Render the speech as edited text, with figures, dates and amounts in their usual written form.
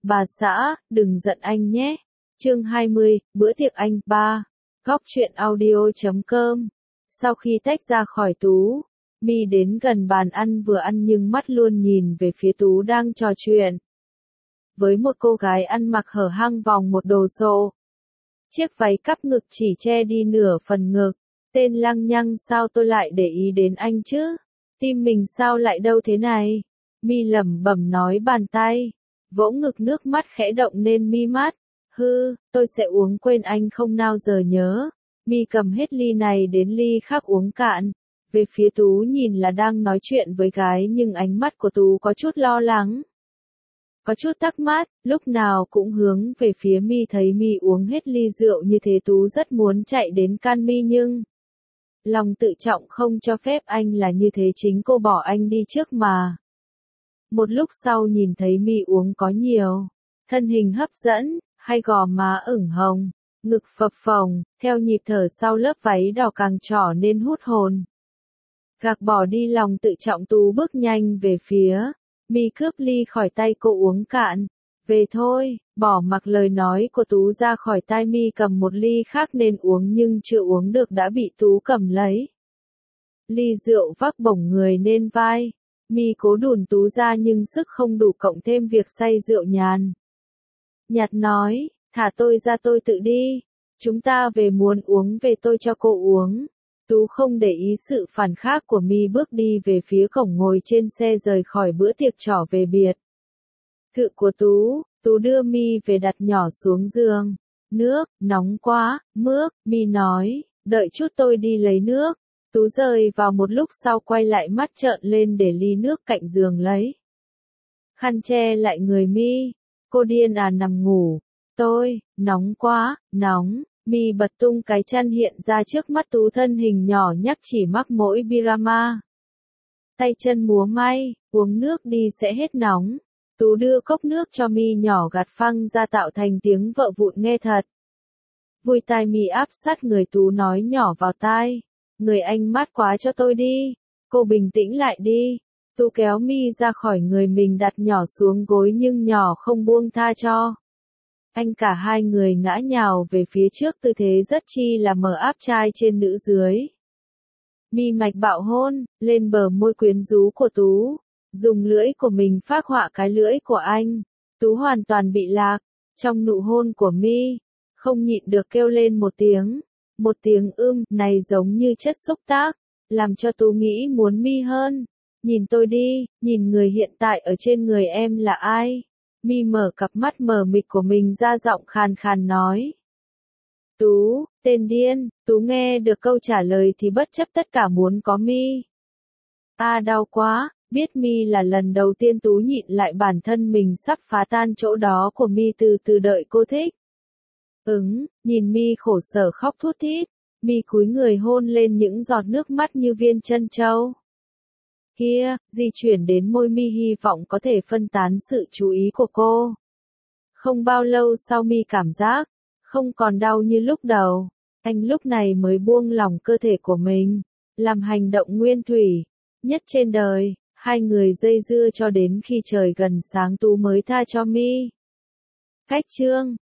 Bà xã, đừng giận anh nhé. Chương 20, bữa tiệc anh, 3. Góc truyện audio.com. Sau khi tách ra khỏi Tú, My đến gần bàn ăn vừa ăn nhưng mắt luôn nhìn về phía Tú đang trò chuyện với một cô gái ăn mặc hở hang vòng một đồ sộ. Chiếc váy cắp ngực chỉ che đi nửa phần ngực. Tên lăng nhăng, sao tôi lại để ý đến anh chứ? Tim mình sao lại đâu thế này? My lẩm bẩm nói, bàn tay vỗ ngực, nước mắt khẽ động nên mi mắt. Tôi sẽ uống quên anh không nào giờ nhớ. My cầm hết ly này đến ly khác uống cạn. Về phía Tú nhìn là đang nói chuyện với gái nhưng ánh mắt của Tú có chút lo lắng. Có chút thắc mắc, lúc nào cũng hướng về phía My. Thấy My uống hết ly rượu như thế Tú rất muốn chạy đến can My nhưng lòng tự trọng không cho phép. Anh là như thế, chính cô bỏ anh đi trước mà. Một lúc sau nhìn thấy My uống có nhiều, thân hình hấp dẫn, hai gò má ửng hồng, ngực phập phồng, theo nhịp thở sau lớp váy đỏ càng trỏ nên hút hồn. Gạt bỏ đi lòng tự trọng, Tú bước nhanh về phía My, cướp ly khỏi tay cô uống cạn. Về thôi, bỏ mặc lời nói của Tú ra khỏi tai. My cầm một ly khác nên uống nhưng chưa uống được đã bị Tú cầm lấy ly rượu vác bổng người lên vai. My cố đùn Tú ra nhưng sức không đủ, cộng thêm việc say rượu nhàn nhạt nói, thả tôi ra, tôi tự đi. Chúng ta về, muốn uống về tôi cho cô uống. Tú không để ý sự phản khác của My, bước đi về phía cổng, ngồi trên xe rời khỏi bữa tiệc trỏ về biệt thự của Tú. Tú đưa My về đặt nhỏ xuống giường. Nước, nóng quá, mước, My nói, đợi chút tôi đi lấy nước. Tú rời vào một lúc sau quay lại, mắt trợn lên để ly nước cạnh giường lấy khăn che lại người My. Cô điên à, nằm ngủ. Tôi, nóng quá, nóng. My bật tung cái chăn hiện ra trước mắt Tú, thân hình nhỏ nhắc chỉ mắc mỗi pyjama. Tay chân múa may, uống nước đi sẽ hết nóng. Tú đưa cốc nước cho My nhỏ, gạt phăng ra tạo thành tiếng vỡ vụn nghe thật vui tai. My áp sát người Tú nói nhỏ vào tai, người anh mát quá, cho tôi đi. Cô bình tĩnh lại đi. Tú kéo My ra khỏi người mình, đặt nhỏ xuống gối nhưng nhỏ không buông tha cho anh. Cả hai người ngã nhào về phía trước, tư thế rất chi là mờ áp trai trên nữ dưới. My mạch bạo hôn lên bờ môi quyến rũ của Tú, dùng lưỡi của mình phác họa cái lưỡi của anh. Tú hoàn toàn bị lạc trong nụ hôn của My, không nhịn được kêu lên một tiếng này giống như chất xúc tác, làm cho Tú nghĩ muốn My hơn. Nhìn tôi đi, nhìn người hiện tại ở trên người em là ai? My mở cặp mắt mờ mịt của mình ra, giọng khàn khàn nói. Tú, tên điên. Tú nghe được câu trả lời thì bất chấp tất cả muốn có My. Đau quá. Biết My là lần đầu tiên Tú nhịn lại bản thân mình sắp phá tan chỗ đó của My, từ từ đợi cô thích. Nhìn My khổ sở khóc thút thít, My cúi người hôn lên những giọt nước mắt như viên trân châu kia, di chuyển đến môi My, hy vọng có thể phân tán sự chú ý của cô. Không bao lâu sau, My cảm giác không còn đau như lúc đầu. Anh lúc này mới buông lỏng cơ thể của mình, làm hành động nguyên thủy nhất trên đời. Hai người dây dưa cho đến khi trời gần sáng, Tú mới tha cho My. Khách trương,